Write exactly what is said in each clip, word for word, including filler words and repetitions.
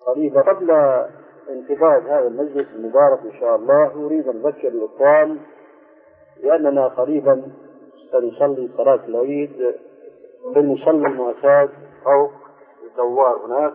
قريبا. قبل انتهاء هذا المجلس المبارك إن شاء الله أريد أن أذكر الإخوان لأننا قريبا سنصلي صلاة العيد في المصلى المعتاد فوق الدوار هناك.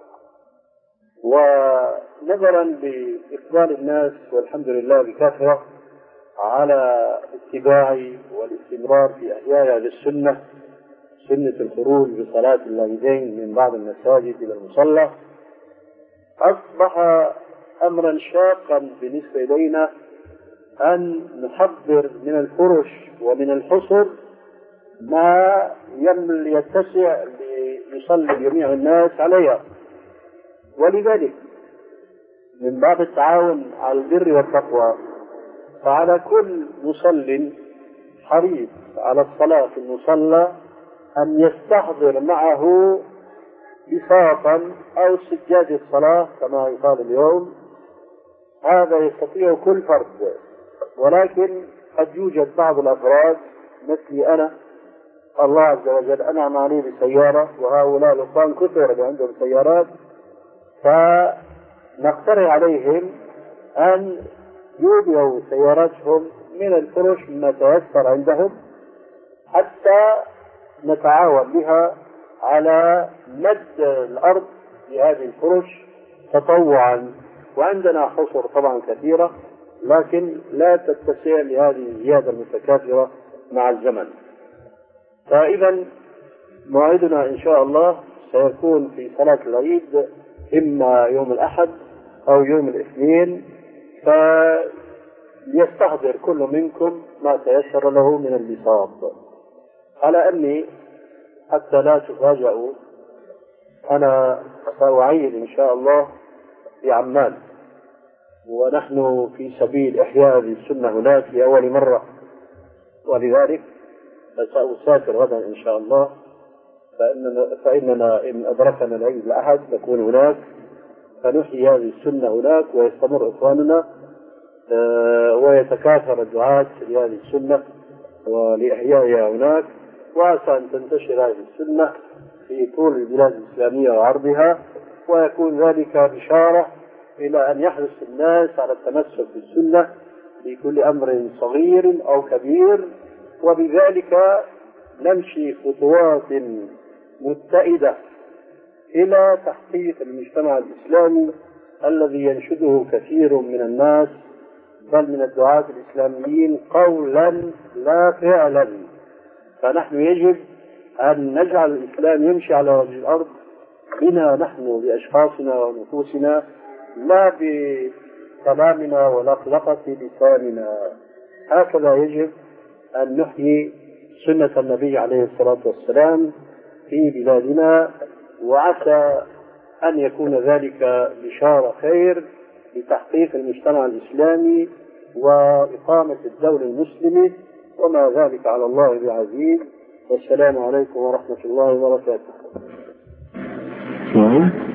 ونظرا لإقبال الناس والحمد لله بكثرة على اتباع والاستمرار في إحياء للسنة، سنة الخروج بصلاة العيدين من بعض المساجد إلى المصلى، أصبح أمرا شاقا بالنسبة إلينا أن نحضر من الفرش ومن الحصر ما يتسع ليصلي جميع الناس عليها. ولذلك من باب التعاون على البر والتقوى فعلى كل مصل حريص على الصلاة في المصلى أن يستحضر معه بساطا أو سجادة صلاة كما يقال اليوم. هذا يستطيع كل فرد، ولكن قد يوجد بعض الأفراد مثلي أنا الله عز وجل أنعم عليه بسيارة، وهؤلاء الإخوان كثر اللي عندهم سيارات، فنقترح عليهم أن يودعوا سياراتهم من الفرش مما تيسر عندهم حتى نتعاون بها على مد الأرض بهذه الفرش تطوعا. وعندنا حصر طبعا كثيرة لكن لا تتسع لهذه الزيادة المتكاثرة مع الزمن. فإذا موعدنا إن شاء الله سيكون في صلاة العيد إما يوم الأحد أو يوم الاثنين، فليستحضر كل منكم ما تيسر له من البساط. على أني حتى لا تفاجئوا أنا سأعيد إن شاء الله في عمان، ونحن في سبيل إحياء هذه السنة هناك لأول مرة، ولذلك سأسافر غدا إن شاء الله. فإننا, فإننا إن أدركنا العيد الأحد نكون هناك فنحيي هذه السنة هناك، ويستمر إخواننا ويتكاثر الدعاة لهذه السنة ولإحيائها هناك، وعسى أن تنتشر هذه السنة في طول البلاد الإسلامية وعرضها، ويكون ذلك بشارة إلى أن يحرص الناس على التمسك بالسنة في كل أمر صغير أو كبير، وبذلك نمشي خطوات متئدة إلى تحقيق المجتمع الإسلامي الذي ينشده كثير من الناس بل من الدعاة الإسلاميين قولا لا فعلا. فنحن يجب أن نجعل الإسلام يمشي على وجه الأرض بنا نحن بأشخاصنا ونفوسنا، لا بكلامنا ولقلقة لساننا. هكذا يجب أن نحيي سنة النبي عليه الصلاة والسلام في بلادنا، وعسى أن يكون ذلك بشارة خير لتحقيق المجتمع الإسلامي وإقامة الدولة المسلمة، وما ذلك على الله بعزيز. والسلام عليكم ورحمة الله وبركاته.